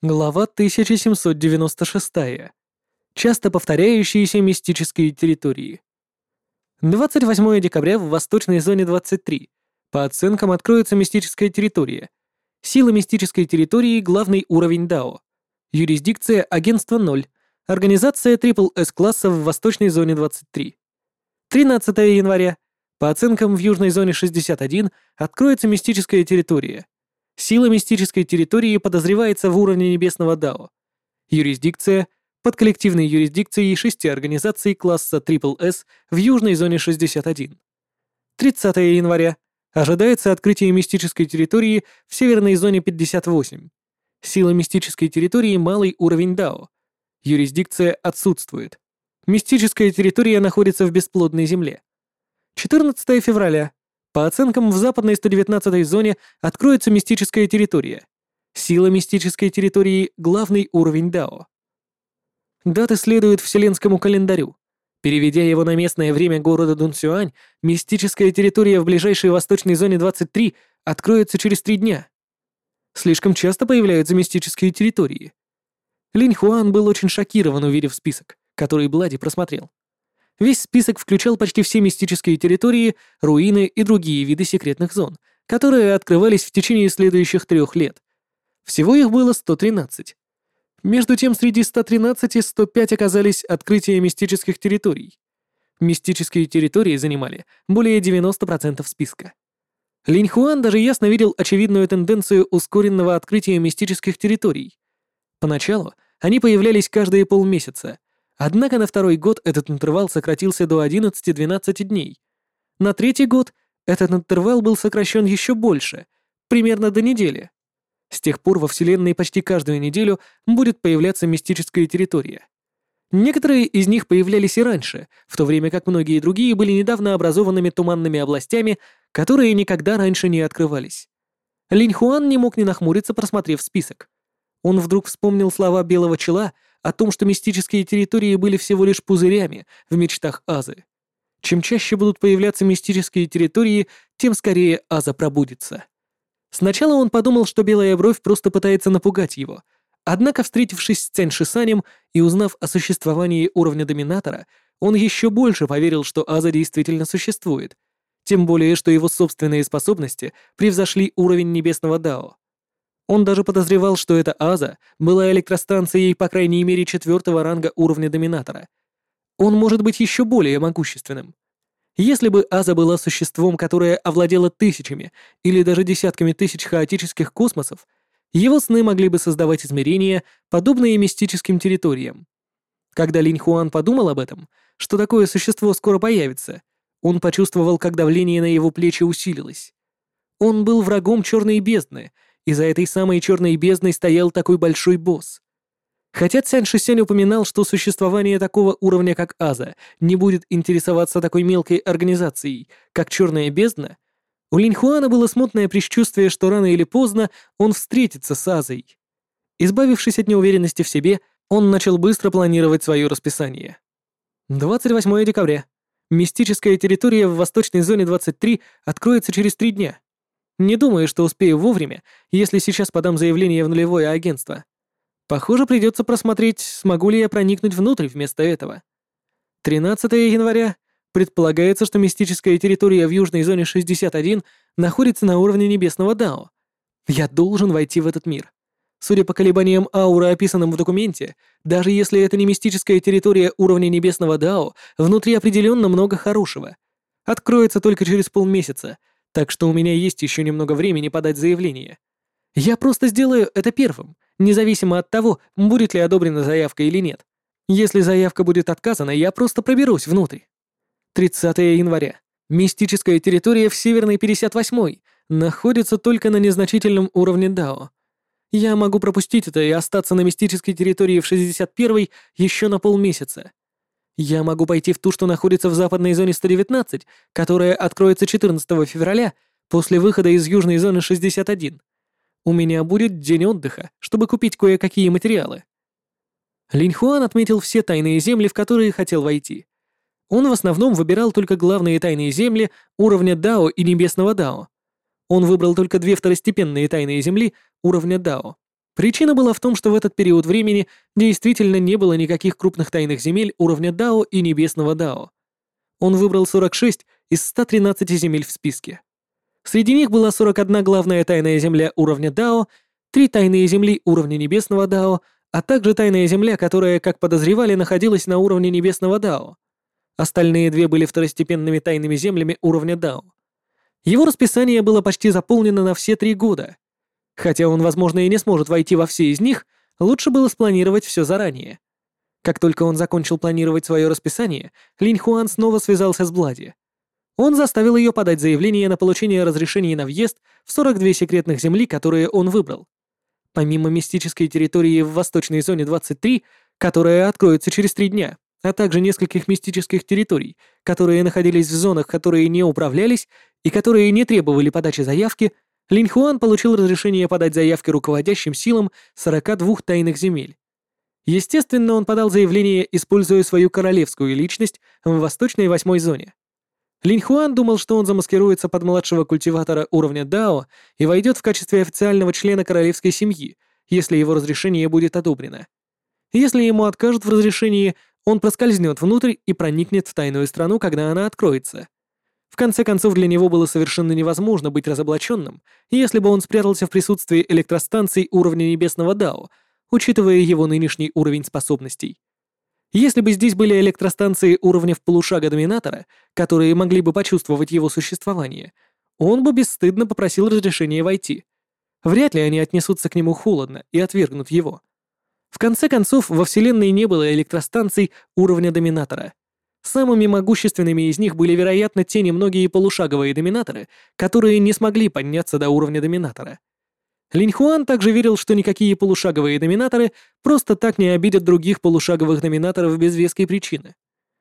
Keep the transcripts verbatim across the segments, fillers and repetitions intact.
Глава тысяча семьсот девяносто шесть. Часто повторяющиеся мистические территории. двадцать восьмого декабря в восточной зоне двадцать три. По оценкам откроется мистическая территория. Сила мистической территории — главный уровень дао. Юрисдикция — агентство ноль. Организация трипл эс класса в восточной зоне двадцать три. тринадцатого января. По оценкам в южной зоне шестьдесят один откроется мистическая территория. Сила мистической территории подозревается в уровне небесного дао. Юрисдикция — под коллективной юрисдикцией шести организаций класса трипл эс в южной зоне шестьдесят один. тридцатого января. Ожидается открытие мистической территории в северной зоне пятьдесят восемь. Сила мистической территории — малый уровень дао. Юрисдикция отсутствует. Мистическая территория находится в бесплодной земле. четырнадцатого февраля. По оценкам, в западной сто девятнадцатой зоне откроется мистическая территория. Сила мистической территории — главный уровень дао. Даты следуют вселенскому календарю. Переведя его на местное время города Дунсюань, мистическая территория в ближайшей восточной зоне двадцать три откроется через три дня. Слишком часто появляются мистические территории. Линь Хуан был очень шокирован, увидев список, который Блади просмотрел. Весь список включал почти все мистические территории, руины и другие виды секретных зон, которые открывались в течение следующих трех лет. Всего их было сто тринадцать. Между тем, среди ста тринадцати сто пять оказались открытия мистических территорий. Мистические территории занимали более девяноста процентов списка. Линь Хуан даже ясно видел очевидную тенденцию ускоренного открытия мистических территорий. Поначалу они появлялись каждые полмесяца, однако на второй год этот интервал сократился до одиннадцати-двенадцати дней. На третий год этот интервал был сокращен еще больше, примерно до недели. С тех пор во Вселенной почти каждую неделю будет появляться мистическая территория. Некоторые из них появлялись и раньше, в то время как многие другие были недавно образованными туманными областями, которые никогда раньше не открывались. Линь Хуан не мог не нахмуриться, просмотрев список. Он вдруг вспомнил слова Белого Чела о том, что мистические территории были всего лишь пузырями в мечтах Азы. Чем чаще будут появляться мистические территории, тем скорее Аза пробудится. Сначала он подумал, что Белая Бровь просто пытается напугать его, однако, встретившись с Цянь Шисанем и узнав о существовании уровня Доминатора, он еще больше поверил, что Аза действительно существует, тем более, что его собственные способности превзошли уровень Небесного Дао. Он даже подозревал, что эта Аза была электростанцией по крайней мере четвертого ранга уровня Доминатора. Он может быть еще более могущественным. Если бы Аза была существом, которое овладело тысячами или даже десятками тысяч хаотических космосов, его сны могли бы создавать измерения, подобные мистическим территориям. Когда Линь Хуан подумал об этом, что такое существо скоро появится, он почувствовал, как давление на его плечи усилилось. Он был врагом черной бездны, и за этой самой черной бездной стоял такой большой босс. Хотя Цянь Шисянь упоминал, что существование такого уровня, как Аза, не будет интересоваться такой мелкой организацией, как Черная бездна, у Линь Хуана было смутное предчувствие, что рано или поздно он встретится с Азой. Избавившись от неуверенности в себе, он начал быстро планировать свое расписание. двадцать восьмого декабря. Мистическая территория в восточной зоне двадцать три откроется через три дня. Не думаю, что успею вовремя, если сейчас подам заявление в нулевое агентство. Похоже, придется просмотреть, смогу ли я проникнуть внутрь вместо этого. тринадцатого января. Предполагается, что мистическая территория в южной зоне шестьдесят один находится на уровне Небесного Дао. Я должен войти в этот мир. Судя по колебаниям ауры, описанным в документе, даже если это не мистическая территория уровня Небесного Дао, внутри определенно много хорошего. Откроется только через полмесяца, так что у меня есть еще немного времени подать заявление. Я просто сделаю это первым, независимо от того, будет ли одобрена заявка или нет. Если заявка будет отказана, я просто проберусь внутрь. тридцатого января. Мистическая территория в Северной пятьдесят восьмой находится только на незначительном уровне Дао. Я могу пропустить это и остаться на мистической территории в шестьдесят первой еще на полмесяца. Я могу пойти в ту, что находится в западной зоне сто девятнадцать, которая откроется четырнадцатого февраля после выхода из южной зоны шестьдесят один. У меня будет день отдыха, чтобы купить кое-какие материалы. Линь Хуан отметил все тайные земли, в которые хотел войти. Он в основном выбирал только главные тайные земли уровня Дао и Небесного Дао. Он выбрал только две второстепенные тайные земли уровня Дао. Причина была в том, что в этот период времени действительно не было никаких крупных тайных земель уровня Дао и Небесного Дао. Он выбрал сорок шесть из ста тринадцати земель в списке. Среди них была сорок одна главная тайная земля уровня Дао, три тайные земли уровня Небесного Дао, а также тайная земля, которая, как подозревали, находилась на уровне Небесного Дао. Остальные две были второстепенными тайными землями уровня Дао. Его расписание было почти заполнено на все три года. Хотя он, возможно, и не сможет войти во все из них, лучше было спланировать все заранее. Как только он закончил планировать свое расписание, Линь Хуан снова связался с Блади. Он заставил ее подать заявление на получение разрешений на въезд в сорок две секретных земли, которые он выбрал. Помимо мистической территории в восточной зоне двадцать три, которая откроется через три дня, а также нескольких мистических территорий, которые находились в зонах, которые не управлялись и которые не требовали подачи заявки, Линь Хуан получил разрешение подать заявки руководящим силам сорока двух тайных земель. Естественно, он подал заявление, используя свою королевскую личность в восточной восьмой зоне. Линь Хуан думал, что он замаскируется под младшего культиватора уровня Дао и войдет в качестве официального члена королевской семьи, если его разрешение будет одобрено. Если ему откажут в разрешении, он проскользнет внутрь и проникнет в тайную страну, когда она откроется. В конце концов, для него было совершенно невозможно быть разоблаченным, если бы он спрятался в присутствии электростанций уровня Небесного Дао, учитывая его нынешний уровень способностей. Если бы здесь были электростанции уровня в полушага Доминатора, которые могли бы почувствовать его существование, он бы бесстыдно попросил разрешения войти. Вряд ли они отнесутся к нему холодно и отвергнут его. В конце концов, во Вселенной не было электростанций уровня Доминатора. Самыми могущественными из них были, вероятно, те немногие полушаговые Доминаторы, которые не смогли подняться до уровня Доминатора. Линь Хуан также верил, что никакие полушаговые Доминаторы просто так не обидят других полушаговых Доминаторов без веской причины.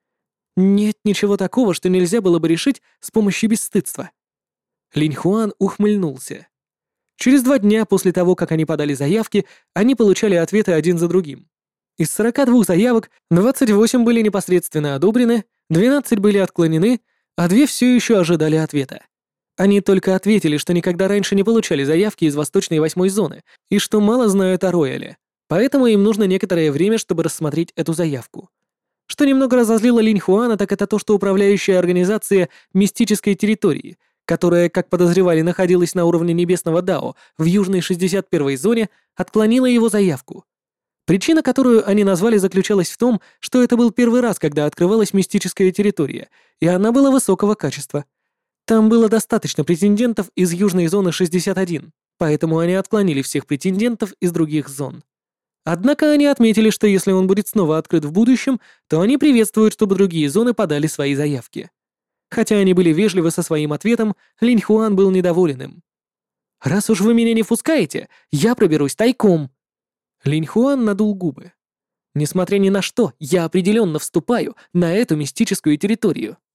Нет ничего такого, что нельзя было бы решить с помощью бесстыдства. Линь Хуан ухмыльнулся. Через два дня после того, как они подали заявки, они получали ответы один за другим. Из сорока двух заявок двадцать восемь были непосредственно одобрены, двенадцать были отклонены, а две все еще ожидали ответа. Они только ответили, что никогда раньше не получали заявки из Восточной восьмой зоны и что мало знают о Рояле, поэтому им нужно некоторое время, чтобы рассмотреть эту заявку. Что немного разозлило Линь Хуана, так это то, что управляющая организация мистической территории, которая, как подозревали, находилась на уровне Небесного Дао в Южной шестьдесят первой зоне, отклонила его заявку. Причина, которую они назвали, заключалась в том, что это был первый раз, когда открывалась мистическая территория, и она была высокого качества. Там было достаточно претендентов из Южной зоны шестьдесят один, поэтому они отклонили всех претендентов из других зон. Однако они отметили, что если он будет снова открыт в будущем, то они приветствуют, чтобы другие зоны подали свои заявки. Хотя они были вежливы со своим ответом, Линь Хуан был недоволен им. «Раз уж вы меня не впускаете, я проберусь тайком». Линь Хуан надул губы. «Несмотря ни на что, я определенно вступаю на эту мистическую территорию».